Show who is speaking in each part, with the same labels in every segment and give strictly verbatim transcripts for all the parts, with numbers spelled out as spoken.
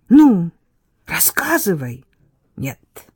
Speaker 1: Ну, рассказывай. Нет.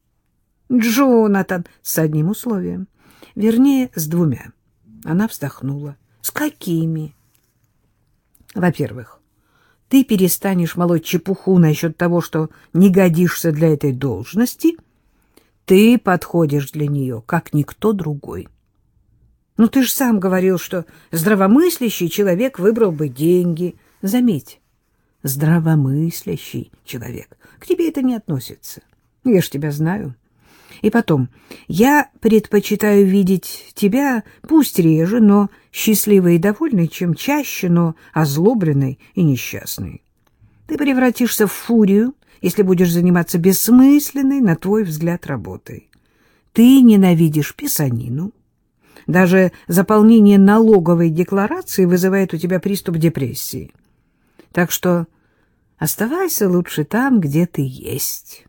Speaker 1: Джонатан, с одним условием. Вернее, с двумя. Она вздохнула. С какими? Во-первых, ты перестанешь молоть чепуху насчет того, что не годишься для этой должности. Ты подходишь для нее, как никто другой. Ну, ты же сам говорил, что здравомыслящий человек выбрал бы деньги. Заметь, здравомыслящий человек. К тебе это не относится. Я ж тебя знаю. И потом, я предпочитаю видеть тебя, пусть реже, но счастливой и довольной, чем чаще, но озлобленной и несчастной. Ты превратишься в фурию, если будешь заниматься бессмысленной, на твой взгляд, работой. Ты ненавидишь писанину. Даже заполнение налоговой декларации вызывает у тебя приступ депрессии. Так что оставайся лучше там, где ты есть.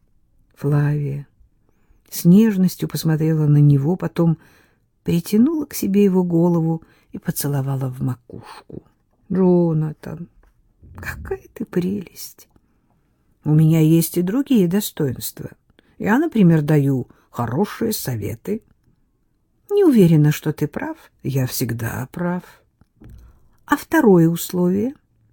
Speaker 1: Флавия с нежностью посмотрела на него, потом притянула к себе его голову и поцеловала в макушку. Джонатан, какая ты прелесть! У меня есть и другие достоинства. Я, например, даю хорошие советы. Не уверена, что ты прав. Я всегда прав. А второе условие?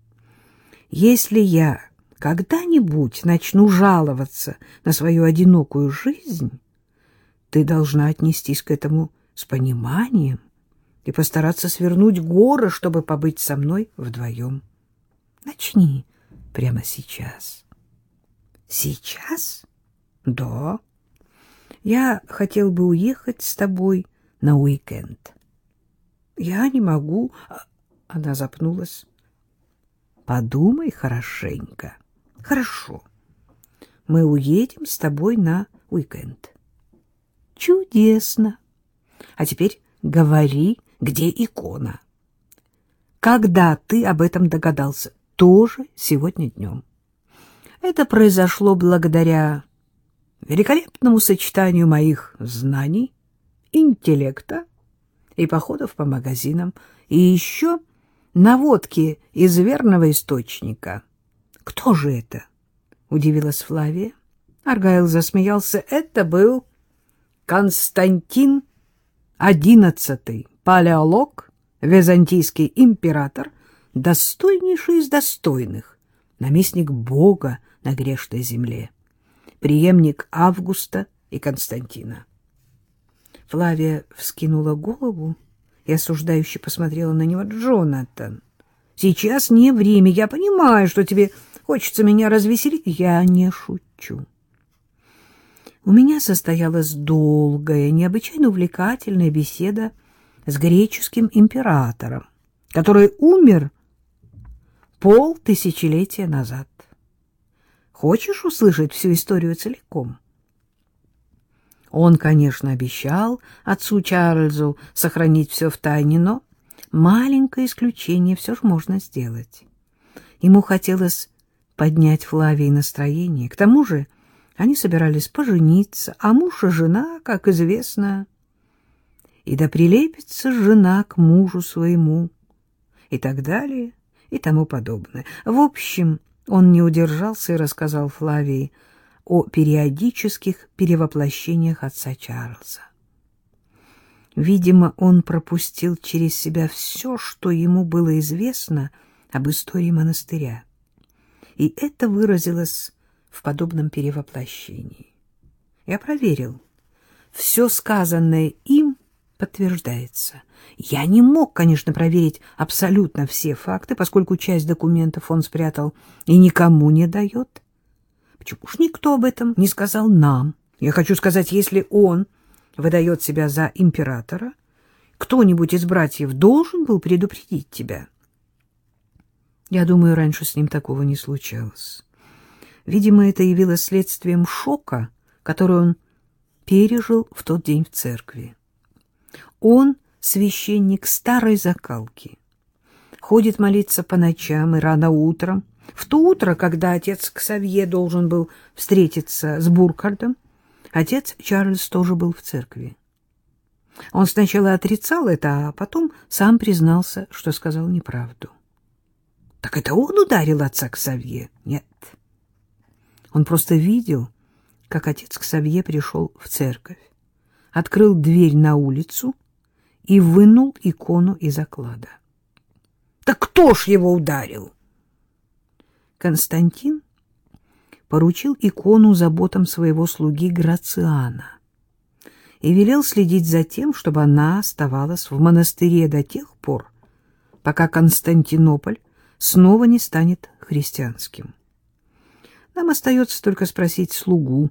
Speaker 1: Если я когда-нибудь начну жаловаться на свою одинокую жизнь, ты должна отнестись к этому с пониманием и постараться свернуть горы, чтобы побыть со мной вдвоем. Начни прямо сейчас. Сейчас? Да. Я хотел бы уехать с тобой на уикенд. Я не могу. Она запнулась. Подумай хорошенько. Хорошо. Мы уедем с тобой на уикенд. Чудесно. А теперь говори, где икона. Когда ты об этом догадался? Тоже сегодня днем. Это произошло благодаря великолепному сочетанию моих знаний, интеллекта и походов по магазинам, и еще наводки из верного источника. — Кто же это? — удивилась Флавия. Аргайл засмеялся. Это был Константин одиннадцатый, палеолог, византийский император, достойнейший из достойных, наместник Бога на грешной земле, преемник Августа и Константина. Флавия вскинула голову и осуждающе посмотрела на него. — Джонатан, сейчас не время. Я понимаю, что тебе хочется меня развеселить. Я не шучу. У меня состоялась долгая, необычайно увлекательная беседа с греческим императором, который умер полтысячелетия назад. Хочешь услышать всю историю целиком? Он, конечно, обещал отцу Чарльзу сохранить все в тайне, но маленькое исключение все же можно сделать. Ему хотелось поднять Флавии настроение. К тому же они собирались пожениться, а муж и жена, как известно, и да прилепится жена к мужу своему, и так далее, и тому подобное. В общем, он не удержался и рассказал Флавии о периодических перевоплощениях отца Чарльза. Видимо, он пропустил через себя все, что ему было известно об истории монастыря, и это выразилось в подобном перевоплощении. Я проверил. Все сказанное им подтверждается. Я не мог, конечно, проверить абсолютно все факты, поскольку часть документов он спрятал и никому не дает. Почему ж никто об этом не сказал нам? Я хочу сказать, если он выдает себя за императора, кто-нибудь из братьев должен был предупредить тебя. Я думаю, раньше с ним такого не случалось. Видимо, это явилось следствием шока, который он пережил в тот день в церкви. Он священник старой закалки, ходит молиться по ночам и рано утром. В то утро, когда отец Ксавье должен был встретиться с Буркхардом, отец Чарльз тоже был в церкви. Он сначала отрицал это, а потом сам признался, что сказал неправду. Так это он ударил отца Ксавье? Нет. Он просто видел, как отец Ксавье пришел в церковь, открыл дверь на улицу и вынул икону из оклада. Так кто ж его ударил? Константин поручил икону заботам своего слуги Грациана и велел следить за тем, чтобы она оставалась в монастыре до тех пор, пока Константинополь снова не станет христианским. Нам остается только спросить слугу.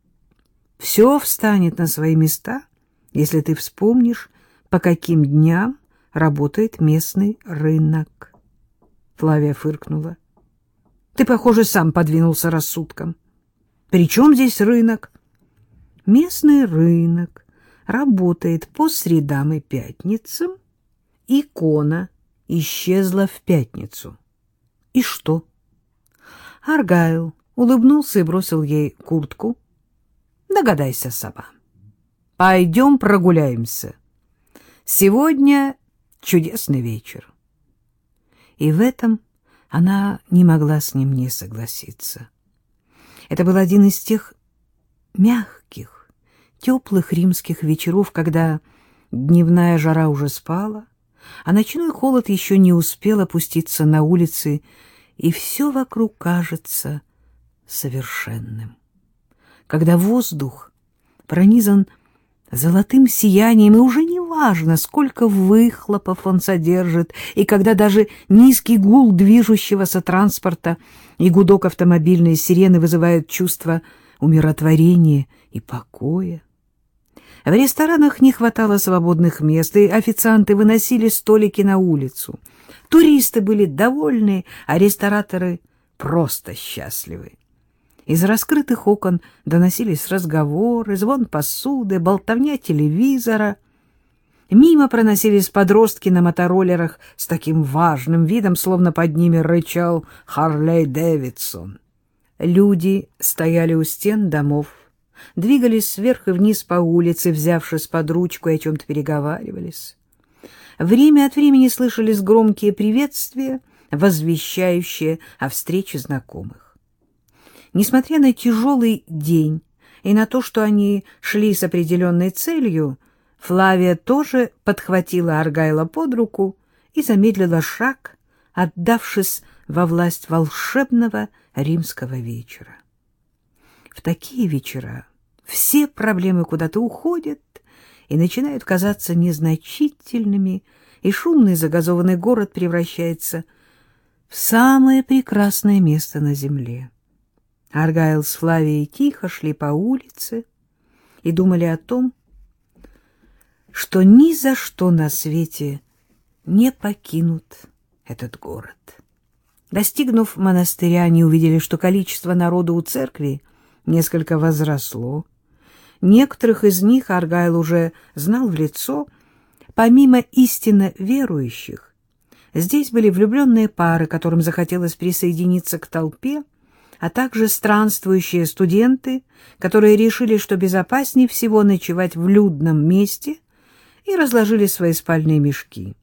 Speaker 1: Все встанет на свои места, если ты вспомнишь, по каким дням работает местный рынок. Флавия фыркнула. Ты, похоже, сам подвинулся рассудком. При чем здесь рынок? Местный рынок работает по средам и пятницам. Икона исчезла в пятницу. И что? Аргайл улыбнулся и бросил ей куртку. Догадайся сама. Пойдем прогуляемся. Сегодня чудесный вечер. И в этом она не могла с ним не согласиться. Это был один из тех мягких, теплых римских вечеров, когда дневная жара уже спала, а ночной холод еще не успел опуститься на улицы, и все вокруг кажется совершенным. Когда воздух пронизан золотым сиянием, и уже не важно, сколько выхлопов он содержит, и когда даже низкий гул движущегося транспорта и гудок автомобильной сирены вызывают чувство умиротворения и покоя. В ресторанах не хватало свободных мест, и официанты выносили столики на улицу. Туристы были довольны, а рестораторы просто счастливы. Из раскрытых окон доносились разговоры, звон посуды, болтовня телевизора. Мимо проносились подростки на мотороллерах с таким важным видом, словно под ними рычал Харлей Дэвидсон. Люди стояли у стен домов, двигались вверх и вниз по улице, взявшись под ручку, и о чем-то переговаривались. Время от времени слышались громкие приветствия, возвещающие о встрече знакомых. Несмотря на тяжелый день и на то, что они шли с определенной целью, Флавия тоже подхватила Аргайла под руку и замедлила шаг, отдавшись во власть волшебного римского вечера. В такие вечера все проблемы куда-то уходят и начинают казаться незначительными, и шумный загазованный город превращается в самое прекрасное место на земле. Аргайл с Флавией тихо шли по улице и думали о том, что ни за что на свете не покинут этот город. Достигнув монастыря, они увидели, что количество народу у церкви несколько возросло. Некоторых из них Аргайл уже знал в лицо. Помимо истинно верующих, здесь были влюбленные пары, которым захотелось присоединиться к толпе, а также странствующие студенты, которые решили, что безопаснее всего ночевать в людном месте, и разложили свои спальные мешки.